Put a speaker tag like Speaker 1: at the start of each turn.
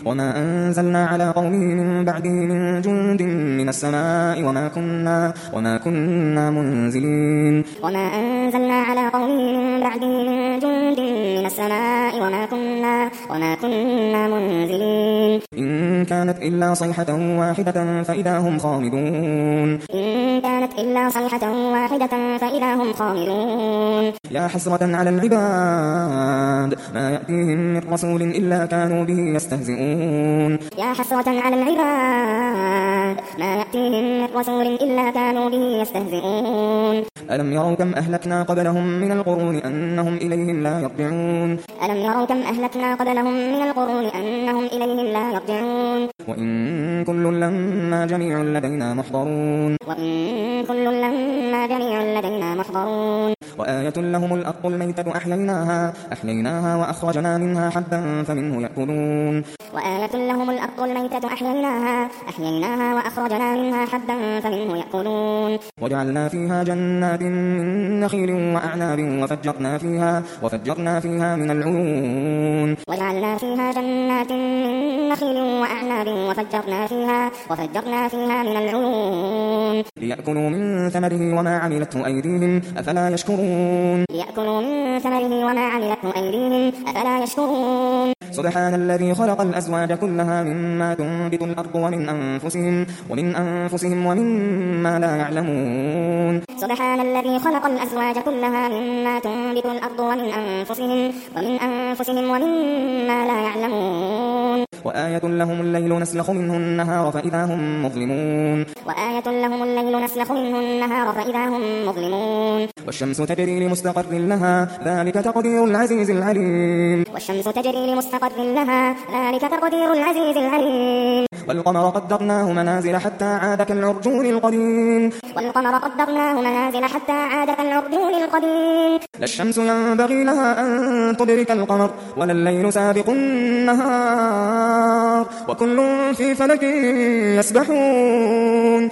Speaker 1: وما أنزلنا على قومه من بعده من جند من السماء وما كنا منزلين
Speaker 2: وما أنزلنا على قومه من بعده من جند من السماء وما كنا منزلين
Speaker 1: إن كانت إلا صيحة واحدة فإذا هم خامدون يا حسرة على العباد ما يأتيهم من رسول إلا كانوا به يستهزئون ألم يروا كم أهلكنا قبلهم من القرون أنهم إليهم لا يرجعون وإن كل لما جميع لدينا محضرون وآية لهم الأرض الميتة أحييناها وأخرجنا منها حبا فمنه يأكلون وجعلنا فيها جنات من نخيل وأعناب وفجرنا فيها من العيون ليأكلوا من ثمره وما عملته أيديهم أفلا يشكرون سبحان الذي خلق الأزواج كلها مما تنبت الأرض ومن أنفسهم ومما لا يعلمون
Speaker 2: سبحان الذي خلق الأزواج كلها مما تنبت الأرض ومن أنفسهم ومما لا يعلمون
Speaker 1: وآية لهم الليل نسلخ منه النهار فإذا هم مظلمون والشمس تجري لمستقر لها ذلك تقدير العزيز العليم والقمر قدرناه منازل حتى عاد كالعرجون القديم لا الشمس ينبغي لها أن تدرك القمر ولا الليل سابق النهار وكل في فلك يسبحون